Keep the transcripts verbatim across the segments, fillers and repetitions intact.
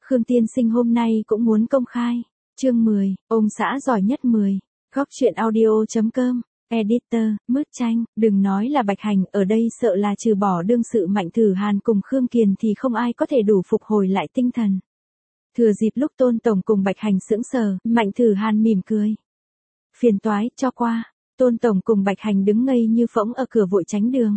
Khương tiên sinh hôm nay cũng muốn công khai. Chương mười, ông xã giỏi nhất mười. Góc truyện audio chấm com. Editor, Mứt Tranh, đừng nói là Bạch Hành, ở đây sợ là trừ bỏ đương sự Mạnh Thử Hàn cùng Khương Kiền thì không ai có thể đủ phục hồi lại tinh thần. Thừa dịp lúc Tôn Tổng cùng Bạch Hành sững sờ, Mạnh Thử Hàn mỉm cười. Phiền toái, cho qua. Tôn Tổng cùng Bạch Hành đứng ngây như phỗng ở cửa vội tránh đường.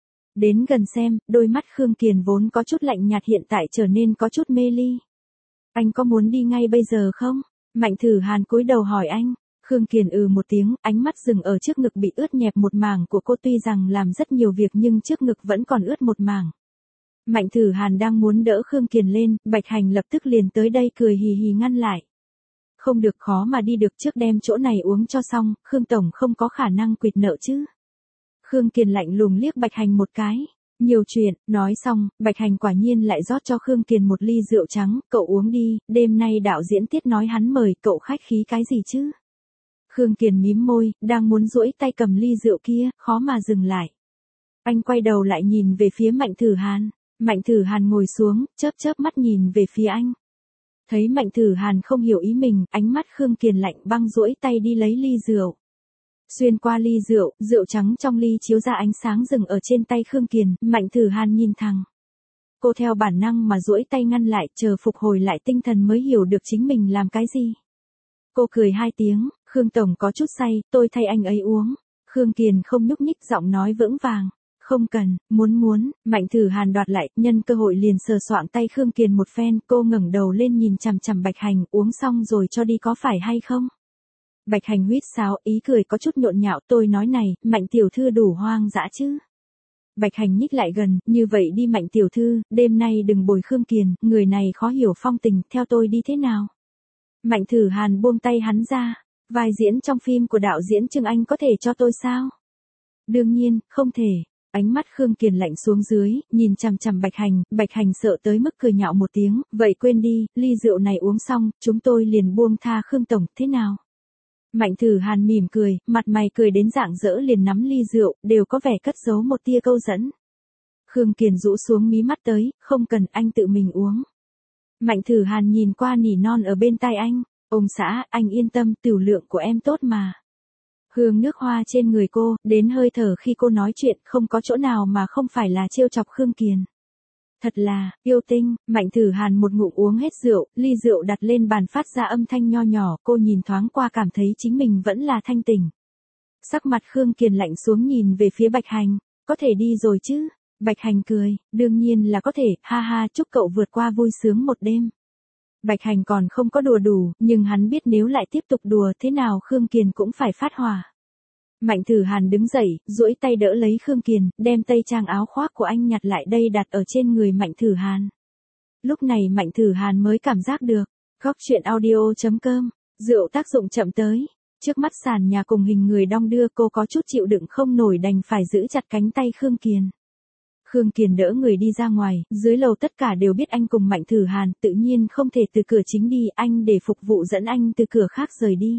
Đến gần xem, đôi mắt Khương Kiền vốn có chút lạnh nhạt hiện tại trở nên có chút mê ly. Anh có muốn đi ngay bây giờ không? Mạnh Thử Hàn cúi đầu hỏi anh. Khương Kiền ừ một tiếng, ánh mắt dừng ở trước ngực bị ướt nhẹp một mảng của cô, tuy rằng làm rất nhiều việc nhưng trước ngực vẫn còn ướt một mảng. Mạnh Thử Hàn đang muốn đỡ Khương Kiền lên, Bạch Hành lập tức liền tới đây cười hì hì ngăn lại. Không được, khó mà đi được, trước đem chỗ này uống cho xong, Khương Tổng không có khả năng quỵt nợ chứ. Khương Kiền lạnh lùng liếc Bạch Hành một cái. Nhiều chuyện, nói xong, Bạch Hành quả nhiên lại rót cho Khương Kiền một ly rượu trắng, cậu uống đi, đêm nay đạo diễn Tiết nói hắn mời cậu khách khí cái gì chứ. Khương Kiền mím môi, đang muốn duỗi tay cầm ly rượu kia, khó mà dừng lại. Anh quay đầu lại nhìn về phía Mạnh Thử Hàn. Mạnh Thử Hàn ngồi xuống, chớp chớp mắt nhìn về phía anh. Thấy Mạnh Thử Hàn không hiểu ý mình, ánh mắt Khương Kiền lạnh băng duỗi tay đi lấy ly rượu. Xuyên qua ly rượu, rượu trắng trong ly chiếu ra ánh sáng rừng ở trên tay Khương Kiền, Mạnh Thử Hàn nhìn thẳng. Cô theo bản năng mà duỗi tay ngăn lại, chờ phục hồi lại tinh thần mới hiểu được chính mình làm cái gì. Cô cười hai tiếng, Khương Tổng có chút say, tôi thay anh ấy uống. Khương Kiền không nhúc nhích, giọng nói vững vàng. Không cần, muốn muốn, Mạnh Thử Hàn đoạt lại, nhân cơ hội liền sờ soạng tay Khương Kiền một phen, cô ngẩng đầu lên nhìn chằm chằm Bạch Hành, uống xong rồi cho đi có phải hay không? Bạch Hành huýt sáo, ý cười có chút nhộn nhạo, tôi nói này, Mạnh tiểu thư đủ hoang dã chứ. Bạch Hành nhích lại gần, như vậy đi Mạnh tiểu thư, đêm nay đừng bồi Khương Kiền, người này khó hiểu phong tình, theo tôi đi thế nào? Mạnh Thử Hàn buông tay hắn ra, vai diễn trong phim của đạo diễn Trương Anh có thể cho tôi sao? Đương nhiên, không thể. Ánh mắt Khương Kiền lạnh xuống dưới, nhìn chằm chằm Bạch Hành, Bạch Hành sợ tới mức cười nhạo một tiếng, vậy quên đi, ly rượu này uống xong, chúng tôi liền buông tha Khương Tổng, thế nào? Mạnh Thử Hàn mỉm cười, mặt mày cười đến rạng rỡ liền nắm ly rượu, đều có vẻ cất giấu một tia câu dẫn. Khương Kiền rũ xuống mí mắt tới, không cần, anh tự mình uống. Mạnh Thử Hàn nhìn qua nỉ non ở bên tai anh, ông xã, anh yên tâm, tiểu lượng của em tốt mà. Hương nước hoa trên người cô, đến hơi thở khi cô nói chuyện, không có chỗ nào mà không phải là trêu chọc Khương Kiền. Thật là, yêu tinh. Mạnh Thử Hàn một ngụm uống hết rượu, ly rượu đặt lên bàn phát ra âm thanh nho nhỏ, cô nhìn thoáng qua cảm thấy chính mình vẫn là thanh tỉnh. Sắc mặt Khương Kiền lạnh xuống nhìn về phía Bạch Hành, có thể đi rồi chứ? Bạch Hành cười, đương nhiên là có thể, ha ha, chúc cậu vượt qua vui sướng một đêm. Bạch Hành còn không có đùa đủ, nhưng hắn biết nếu lại tiếp tục đùa thế nào Khương Kiền cũng phải phát hỏa. Mạnh Thử Hàn đứng dậy, duỗi tay đỡ lấy Khương Kiền, đem tây trang áo khoác của anh nhặt lại đây đặt ở trên người Mạnh Thử Hàn. Lúc này Mạnh Thử Hàn mới cảm giác được. Góc truyện audio chấm com. Rượu tác dụng chậm tới. Trước mắt sàn nhà cùng hình người đong đưa, cô có chút chịu đựng không nổi đành phải giữ chặt cánh tay Khương Kiền. Khương Kiền đỡ người đi ra ngoài, dưới lầu tất cả đều biết anh cùng Mạnh Thử Hàn, tự nhiên không thể từ cửa chính đi, anh để phục vụ dẫn anh từ cửa khác rời đi.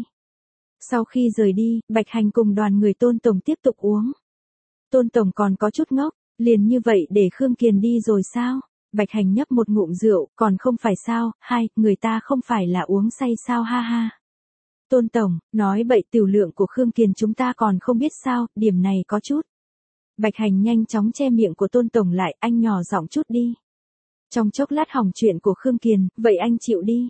Sau khi rời đi, Bạch Hành cùng đoàn người Tôn Tổng tiếp tục uống. Tôn Tổng còn có chút ngốc, liền như vậy để Khương Kiền đi rồi sao? Bạch Hành nhấp một ngụm rượu, còn không phải sao, hai, người ta không phải là uống say sao ha ha. Tôn Tổng, nói bậy, tiểu lượng của Khương Kiền chúng ta còn không biết sao, điểm này có chút. Bạch Hành nhanh chóng che miệng của Tôn Tổng lại, anh nhỏ giọng chút đi. Trong chốc lát hỏng chuyện của Khương Kiền, vậy anh chịu đi.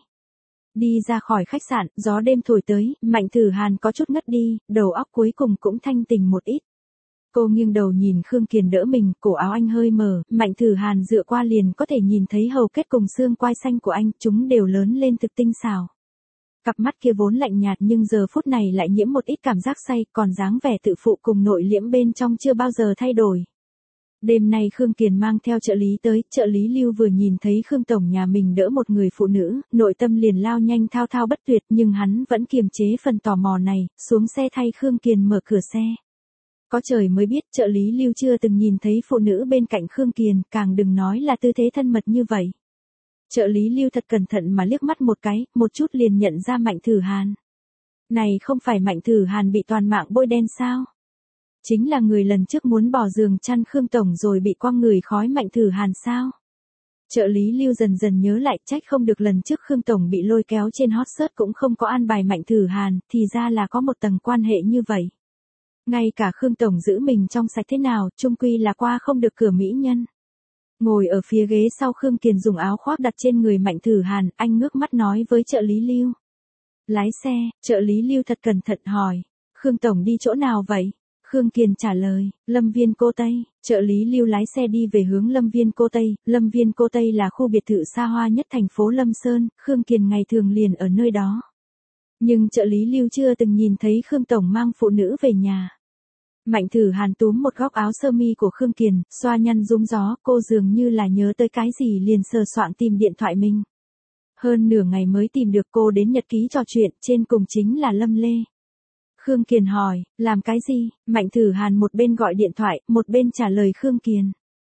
Đi ra khỏi khách sạn, gió đêm thổi tới, Mạnh Thử Hàn có chút ngất đi, đầu óc cuối cùng cũng thanh tỉnh một ít. Cô nghiêng đầu nhìn Khương Kiền đỡ mình, cổ áo anh hơi mở, Mạnh Thử Hàn dựa qua liền có thể nhìn thấy hầu kết cùng xương quai xanh của anh, chúng đều lớn lên thực tinh xảo. Cặp mắt kia vốn lạnh nhạt nhưng giờ phút này lại nhiễm một ít cảm giác say, còn dáng vẻ tự phụ cùng nội liễm bên trong chưa bao giờ thay đổi. Đêm nay Khương Kiền mang theo trợ lý tới, trợ lý Lưu vừa nhìn thấy Khương Tổng nhà mình đỡ một người phụ nữ, nội tâm liền lao nhanh thao thao bất tuyệt nhưng hắn vẫn kiềm chế phần tò mò này, xuống xe thay Khương Kiền mở cửa xe. Có trời mới biết trợ lý Lưu chưa từng nhìn thấy phụ nữ bên cạnh Khương Kiền, càng đừng nói là tư thế thân mật như vậy. Trợ lý Lưu thật cẩn thận mà liếc mắt một cái, một chút liền nhận ra Mạnh Thử Hàn. Này không phải Mạnh Thử Hàn bị toàn mạng bôi đen sao? Chính là người lần trước muốn bỏ giường chăn Khương Tổng rồi bị quăng người khói Mạnh Thử Hàn sao? Trợ lý Lưu dần dần nhớ lại, trách không được lần trước Khương Tổng bị lôi kéo trên hot search cũng không có an bài Mạnh Thử Hàn, thì ra là có một tầng quan hệ như vậy. Ngay cả Khương Tổng giữ mình trong sạch thế nào, chung quy là qua không được cửa mỹ nhân. Ngồi ở phía ghế sau, Khương Kiền dùng áo khoác đặt trên người Mạnh Thử Hàn, anh ngước mắt nói với trợ lý Lưu. Lái xe, trợ lý Lưu thật cẩn thận hỏi. Khương Tổng đi chỗ nào vậy? Khương Kiền trả lời, Lâm Viên Cô Tây. Trợ lý Lưu lái xe đi về hướng Lâm Viên Cô Tây. Lâm Viên Cô Tây là khu biệt thự xa hoa nhất thành phố Lâm Sơn, Khương Kiền ngày thường liền ở nơi đó. Nhưng trợ lý Lưu chưa từng nhìn thấy Khương Tổng mang phụ nữ về nhà. Mạnh Thử Hàn túm một góc áo sơ mi của Khương Kiền, xoa nhăn rúm gió, cô dường như là nhớ tới cái gì liền sờ soạng tìm điện thoại mình. Hơn nửa ngày mới tìm được, cô đến nhật ký trò chuyện, trên cùng chính là Lâm Lê. Khương Kiền hỏi, làm cái gì? Mạnh Thử Hàn một bên gọi điện thoại, một bên trả lời Khương Kiền.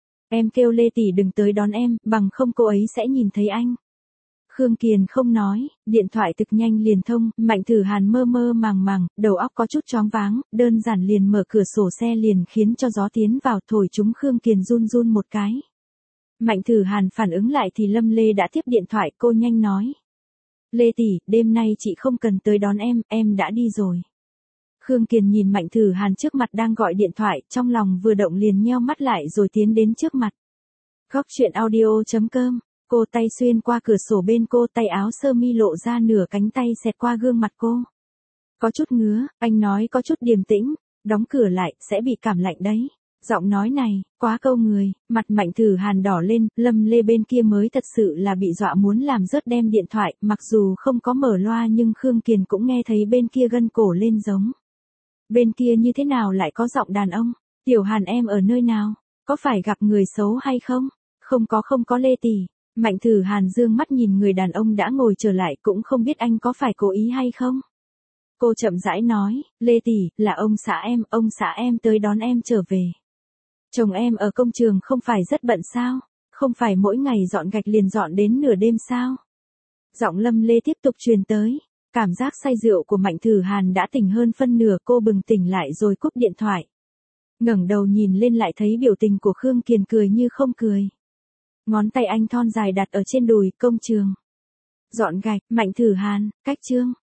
Em kêu Lê tỷ đừng tới đón em, bằng không cô ấy sẽ nhìn thấy anh. Khương Kiền không nói, điện thoại thực nhanh liền thông, Mạnh Thử Hàn mơ mơ màng màng, đầu óc có chút choáng váng, đơn giản liền mở cửa sổ xe liền khiến cho gió tiến vào thổi chúng Khương Kiền run run một cái. Mạnh Thử Hàn phản ứng lại thì Lâm Lê đã tiếp điện thoại, cô nhanh nói. Lê tỷ, đêm nay chị không cần tới đón em, em đã đi rồi. Khương Kiền nhìn Mạnh Thử Hàn trước mặt đang gọi điện thoại, trong lòng vừa động liền nheo mắt lại rồi tiến đến trước mặt. Góc chuyện audio chấm com, cô tay xuyên qua cửa sổ bên cô, tay áo sơ mi lộ ra nửa cánh tay xẹt qua gương mặt cô. Có chút ngứa, anh nói có chút điềm tĩnh, đóng cửa lại, sẽ bị cảm lạnh đấy. Giọng nói này, quá câu người, mặt Mạnh Thử Hàn đỏ lên, Lâm Lê bên kia mới thật sự là bị dọa muốn làm rớt đem điện thoại, mặc dù không có mở loa nhưng Khương Kiền cũng nghe thấy bên kia gân cổ lên giống. Bên kia như thế nào lại có giọng đàn ông? Tiểu Hàn em ở nơi nào? Có phải gặp người xấu hay không? Không có không có Lê tỷ. Mạnh Thử Hàn dương mắt nhìn người đàn ông đã ngồi trở lại, cũng không biết anh có phải cố ý hay không. Cô chậm rãi nói, Lê tỷ, là ông xã em, ông xã em tới đón em trở về. Chồng em ở công trường không phải rất bận sao? Không phải mỗi ngày dọn gạch liền dọn đến nửa đêm sao? Giọng Lâm Lê tiếp tục truyền tới. Cảm giác say rượu của Mạnh Thử Hàn đã tỉnh hơn phân nửa, cô bừng tỉnh lại rồi cúp điện thoại. Ngẩng đầu nhìn lên lại thấy biểu tình của Khương Kiền cười như không cười. Ngón tay anh thon dài đặt ở trên đùi, công trường. Dọn gạch, Mạnh Thử Hàn, cách chương.